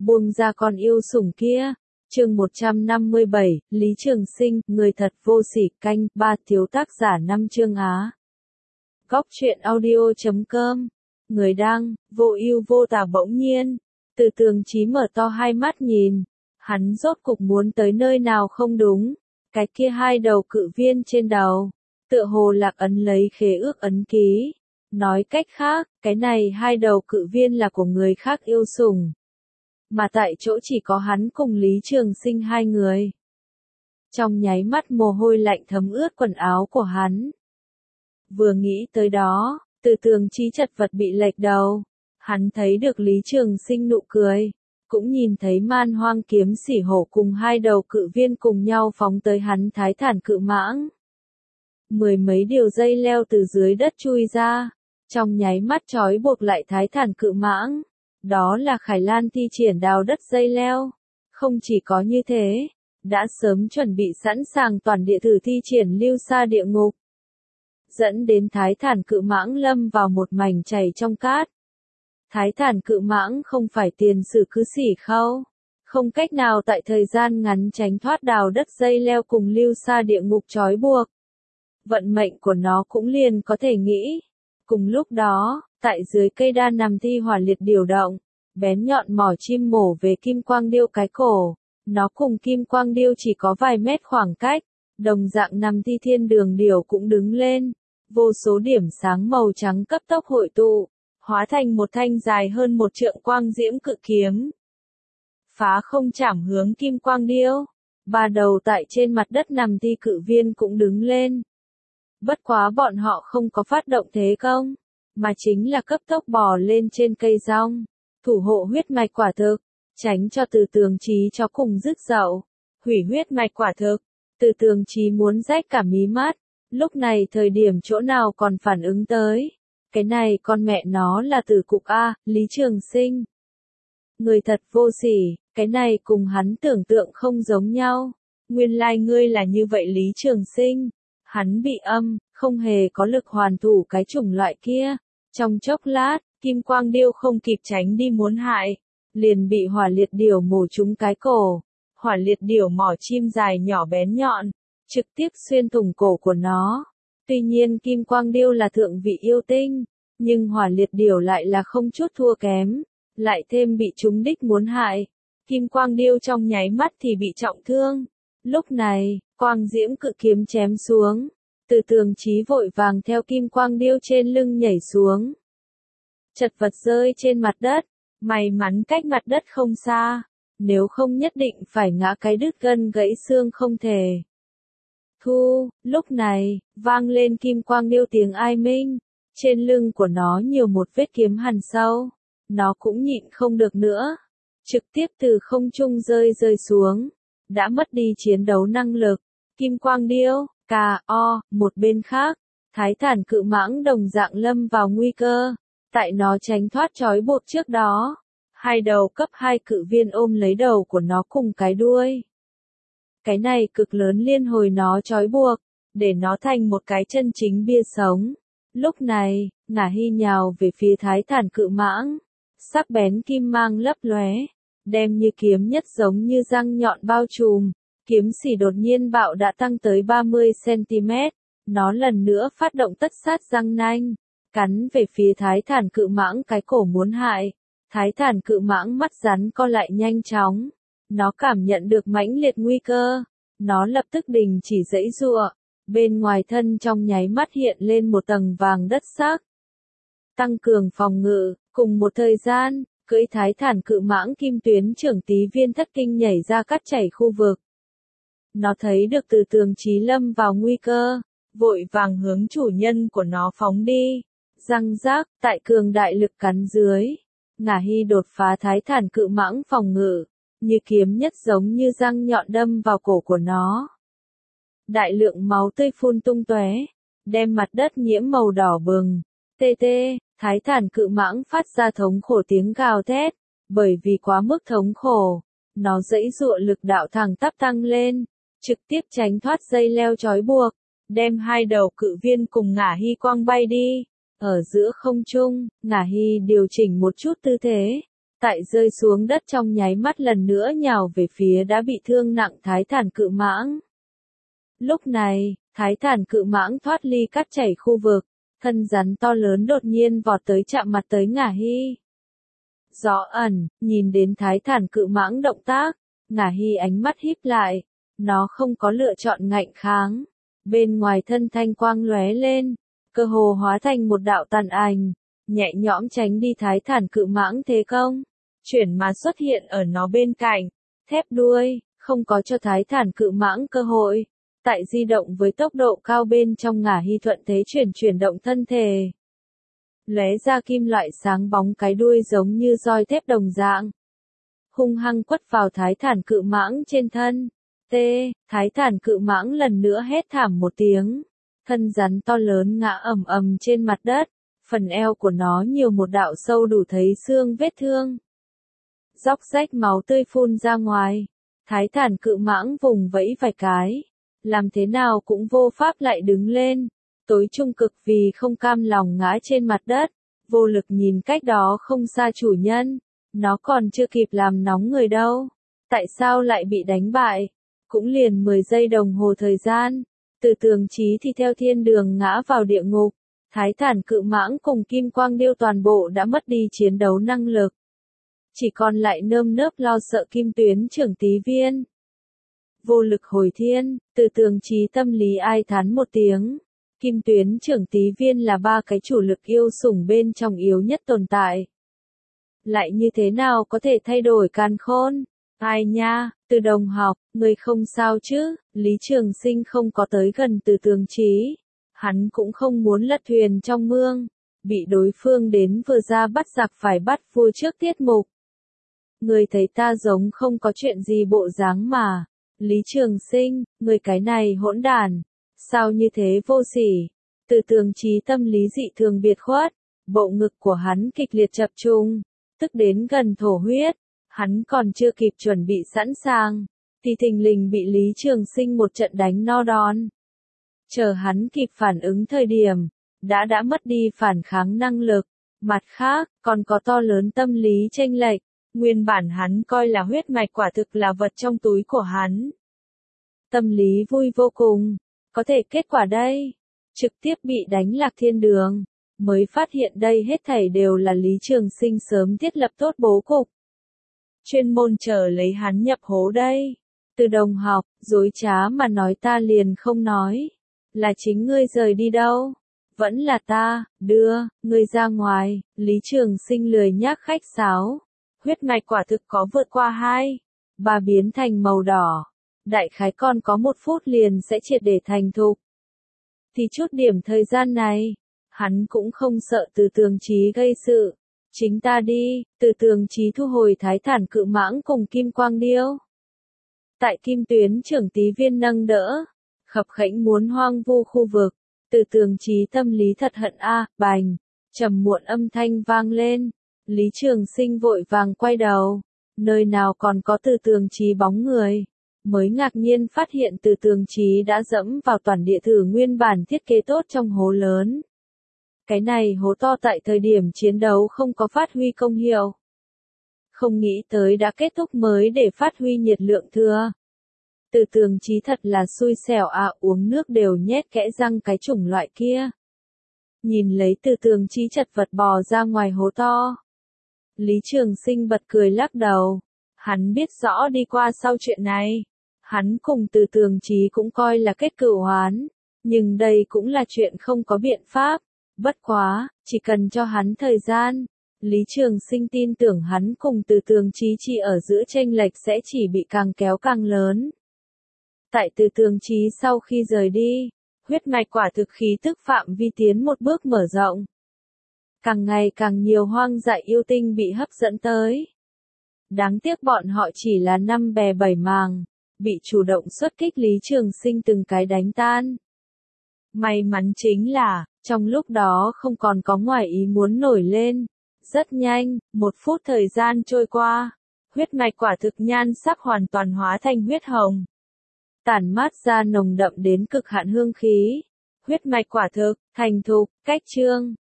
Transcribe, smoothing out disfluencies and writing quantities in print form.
buông ra con yêu sủng kia. Chương 157, Lý Trường Sinh, người thật vô sỉ, canh 3, thiếu tác giả 5 chương Á. Góc truyện audio.com. Người đăng, vô ưu vô tà bỗng nhiên. Từ Tường Chí mở to hai mắt nhìn. Hắn rốt cục muốn tới nơi nào không đúng. Cái kia hai đầu cự viên trên đầu. Tựa hồ lạc ấn lấy khế ước ấn ký. Nói cách khác, cái này hai đầu cự viên là của người khác yêu sủng. Mà tại chỗ chỉ có hắn cùng Lý Trường Sinh hai người. Trong nháy mắt mồ hôi lạnh thấm ướt quần áo của hắn. Vừa nghĩ tới đó, Từ Tường Chí chật vật bị lệch đầu. Hắn thấy được Lý Trường Sinh nụ cười. Cũng nhìn thấy Man Hoang Kiếm Sỉ Hổ cùng hai đầu cự viên cùng nhau phóng tới hắn Thái Thản Cự Mãng. Mười mấy điều dây leo từ dưới đất chui ra. Trong nháy mắt trói buộc lại Thái Thản Cự Mãng. Đó là Khải Lan thi triển đào đất dây leo. Không chỉ có như thế, đã sớm chuẩn bị sẵn sàng toàn địa thử thi triển lưu sa địa ngục. Dẫn đến Thái Thản Cự Mãng lâm vào một mảnh chảy trong cát. Thái Thản Cự Mãng không phải tiền sử cứ xỉ khâu. Không cách nào tại thời gian ngắn tránh thoát đào đất dây leo cùng lưu sa địa ngục trói buộc. Vận mệnh của nó cũng liền có thể nghĩ. Cùng lúc đó, tại dưới cây đa nằm thi hỏa liệt điều động, bén nhọn mỏ chim mổ về kim quang điêu cái cổ. Nó cùng kim quang điêu chỉ có vài mét khoảng cách, đồng dạng nằm thi thiên đường điểu cũng đứng lên. Vô số điểm sáng màu trắng cấp tốc hội tụ, hóa thành một thanh dài hơn 1 trượng quang diễm cự kiếm. Phá không chảm hướng kim quang điêu, ba đầu tại trên mặt đất nằm thi cự viên cũng đứng lên. Bất quá bọn họ không có phát động thế công, mà chính là cấp tốc bò lên trên cây rong, thủ hộ huyết mạch quả thực, tránh cho Từ Tường Chí cho cùng rứt dậu, hủy huyết mạch quả thực. Từ Tường Chí muốn rách cả mí mắt, lúc này thời điểm chỗ nào còn phản ứng tới. Cái này con mẹ nó là Tử Cục A, Lý Trường Sinh. Người thật vô sỉ, cái này cùng hắn tưởng tượng không giống nhau. Nguyên lai ngươi là như vậy Lý Trường Sinh. Hắn bị không hề có lực hoàn thủ cái chủng loại kia. Trong chốc lát, kim quang điêu không kịp tránh đi muốn hại. Liền bị hỏa liệt điểu mổ trúng cái cổ. Hỏa liệt điểu mỏ chim dài nhỏ bén nhọn, trực tiếp xuyên thủng cổ của nó. Tuy nhiên kim quang điêu là thượng vị yêu tinh, nhưng hỏa liệt điểu lại là không chút thua kém. Lại thêm bị trúng đích muốn hại. Kim quang điêu trong nháy mắt thì bị trọng thương. Lúc này, quang diễm cự kiếm chém xuống. Từ Tường Chí vội vàng theo kim quang điêu trên lưng nhảy xuống. Chật vật rơi trên mặt đất. May mắn cách mặt đất không xa. Nếu không nhất định phải ngã cái đứt gân gãy xương không thể. Lúc này, vang lên kim quang điêu tiếng ai minh. Trên lưng của nó nhiều một vết kiếm hằn sâu. Nó cũng nhịn không được nữa. Trực tiếp từ không trung rơi xuống. Đã mất đi chiến đấu năng lực. Kim quang điêu, một bên khác. Thái Thản Cự Mãng đồng dạng lâm vào nguy cơ. Tại nó tránh thoát trói buộc trước đó. Hai đầu cấp 2 cự viên ôm lấy đầu của nó cùng cái đuôi. Cái này cực lớn liên hồi nó trói buộc. Để nó thành một cái chân chính bia sống. Lúc này, Ngả Hy nhào về phía Thái Thản Cự Mãng. Sắc bén kim mang lấp lóe, đem như kiếm nhất giống như răng nhọn bao trùm. Kiếm xỉ đột nhiên bạo đã tăng tới 30 cm. Nó lần nữa phát động tất sát răng nanh, cắn về phía Thái Thản Cự Mãng cái cổ muốn hại. Thái Thản Cự Mãng mắt rắn co lại nhanh chóng. Nó cảm nhận được mãnh liệt nguy cơ. Nó lập tức đình chỉ giãy giụa. Bên ngoài thân trong nháy mắt hiện lên một tầng vàng đất sắc. Tăng cường phòng ngự, cùng một thời gian, cưỡi Thái Thản Cự Mãng kim tuyến trưởng tí viên thất kinh nhảy ra cắt chảy khu vực. Nó thấy được Từ Tường Chí lâm vào nguy cơ, vội vàng hướng chủ nhân của nó phóng đi. Răng rác, tại cường đại lực cắn dưới. Ngả Hy đột phá Thái Thản Cự Mãng phòng ngự, như kiếm nhất giống như răng nhọn đâm vào cổ của nó. Đại lượng máu tươi phun tung tóe, đem mặt đất nhiễm màu đỏ bừng. Thái Thản Cự Mãng phát ra thống khổ tiếng gào thét, bởi vì quá mức thống khổ, nó giãy giụa lực đạo thẳng tắp tăng lên, trực tiếp tránh thoát dây leo trói buộc, đem hai đầu cự viên cùng Ngả Hy quăng bay đi. Ở giữa không trung, Ngả Hy điều chỉnh một chút tư thế, Tại rơi xuống đất trong nháy mắt lần nữa nhào về phía đã bị thương nặng Thái Thản Cự Mãng. Lúc này, Thái Thản Cự Mãng thoát ly cắt chảy khu vực, thân rắn to lớn đột nhiên vọt tới chạm mặt tới Ngả Hy. Rõ ẩn, nhìn đến Thái Thản Cự Mãng động tác, Ngả Hy ánh mắt híp lại, nó không có lựa chọn ngạnh kháng. Bên ngoài thân thanh quang lóe lên, cơ hồ hóa thành một đạo tàn ảnh, nhẹ nhõm tránh đi Thái Thản Cự Mãng thế công, chuyển mà xuất hiện ở nó bên cạnh, thép đuôi, không có cho Thái Thản Cự Mãng cơ hội. Tại di động với tốc độ cao bên trong Ngả Hy thuận thế chuyển động thân thể. Lóe ra kim loại sáng bóng cái đuôi giống như roi thép đồng dạng. Hung hăng quất vào Thái Thản Cự Mãng trên thân. Thái Thản Cự Mãng lần nữa hét thảm một tiếng. Thân rắn to lớn ngã ầm ầm trên mặt đất. Phần eo của nó nhiều một đạo sâu đủ thấy xương vết thương. Róc rách máu tươi phun ra ngoài. Thái Thản Cự Mãng vùng vẫy vài cái. Làm thế nào cũng vô pháp lại đứng lên. Tối trung cực vì không cam lòng ngã trên mặt đất. Vô lực nhìn cách đó không xa chủ nhân. Nó còn chưa kịp làm nóng người đâu. Tại sao lại bị đánh bại? Cũng liền 10 giây đồng hồ thời gian. Từ Tường Chí thì theo thiên đường ngã vào địa ngục. Thái Thản Cự Mãng cùng Kim Quang Điêu toàn bộ đã mất đi chiến đấu năng lực. Chỉ còn lại nơm nớp lo sợ Kim Tuyến Trưởng Tí Viên. Vô lực hồi thiên, Từ Tường Chí tâm lý ai thán một tiếng. Kim Tuyến Trưởng Tí Viên là ba cái chủ lực yêu sủng bên trong yếu nhất tồn tại. Lại như thế nào có thể thay đổi càn khôn? Ai nha, Từ đồng học, người không sao chứ? Lý Trường Sinh không có tới gần Từ Tường Chí. Hắn cũng không muốn lật thuyền trong mương. Bị đối phương đến vừa ra bắt giặc phải bắt vua trước tiết mục. Người thấy ta giống không có chuyện gì bộ dáng mà. Lý Trường Sinh, người cái này hỗn đản. Sao như thế vô sỉ? Từ Tường Chí tâm lý dị thường biệt khuất. Bộ ngực của hắn kịch liệt chập trung. Tức đến gần thổ huyết. Hắn còn chưa kịp chuẩn bị sẵn sàng. Thì thình lình bị Lý Trường Sinh một trận đánh no đòn. Chờ hắn kịp phản ứng thời điểm. Đã mất đi phản kháng năng lực. Mặt khác, còn có to lớn tâm lý chênh lệch. Nguyên bản hắn coi là huyết mạch quả thực là vật trong túi của hắn. Tâm lý vui vô cùng. Có thể kết quả đây. Trực tiếp bị đánh lạc thiên đường. Mới phát hiện đây hết thảy đều là Lý Trường Sinh sớm thiết lập tốt bố cục. Chuyên môn chờ lấy hắn nhập hố đây. Từ đồng học, dối trá mà nói ta liền không nói. Là chính ngươi rời đi đâu? Vẫn là ta, đưa, ngươi ra ngoài. Lý Trường Sinh lười nhác khách sáo. Huyết mạch quả thực có vượt qua 2, 3 biến thành màu đỏ. Đại khái còn có 1 phút liền sẽ triệt để thành thục. Thì chút điểm thời gian này, hắn cũng không sợ Từ Tường Chí gây sự. Chính ta đi, Từ Tường Chí thu hồi Thái Thản Cự Mãng cùng Kim Quang Điêu. Tại Kim Tuyến Trưởng Tí Viên nâng đỡ, khập khẽnh muốn hoang vu khu vực. Từ Tường Chí tâm lý thật hận bành, trầm muộn âm thanh vang lên. Lý Trường Sinh vội vàng quay đầu, nơi nào còn có Từ Tường Chí bóng người, mới ngạc nhiên phát hiện Từ Tường Chí đã dẫm vào toàn địa thử nguyên bản thiết kế tốt trong hố lớn. Cái này hố to tại thời điểm chiến đấu không có phát huy công hiệu. Không nghĩ tới đã kết thúc mới để phát huy nhiệt lượng thừa. Từ Tường Chí thật là xui xẻo uống nước đều nhét kẽ răng cái chủng loại kia. Nhìn lấy Từ Tường Chí chật vật bò ra ngoài hố to. Lý Trường Sinh bật cười lắc đầu. Hắn biết rõ đi qua sau chuyện này. Hắn cùng Từ Tường Chí cũng coi là kết cửu hoán. Nhưng đây cũng là chuyện không có biện pháp. Bất quá, chỉ cần cho hắn thời gian. Lý Trường Sinh tin tưởng hắn cùng Từ Tường Chí chỉ ở giữa chênh lệch sẽ chỉ bị càng kéo càng lớn. Tại Từ Tường Chí sau khi rời đi, huyết mạch quả thực khí tức phạm vi tiến một bước mở rộng. Càng ngày càng nhiều hoang dại yêu tinh bị hấp dẫn tới. Đáng tiếc bọn họ chỉ là 5 bè 7 màng, bị chủ động xuất kích Lý Trường Sinh từng cái đánh tan. May mắn chính là, trong lúc đó không còn có ngoài ý muốn nổi lên. Rất nhanh, 1 phút thời gian trôi qua, huyết mạch quả thực nhan sắc hoàn toàn hóa thành huyết hồng. Tản mát ra nồng đậm đến cực hạn hương khí. Huyết mạch quả thực, thành thục, cách chương.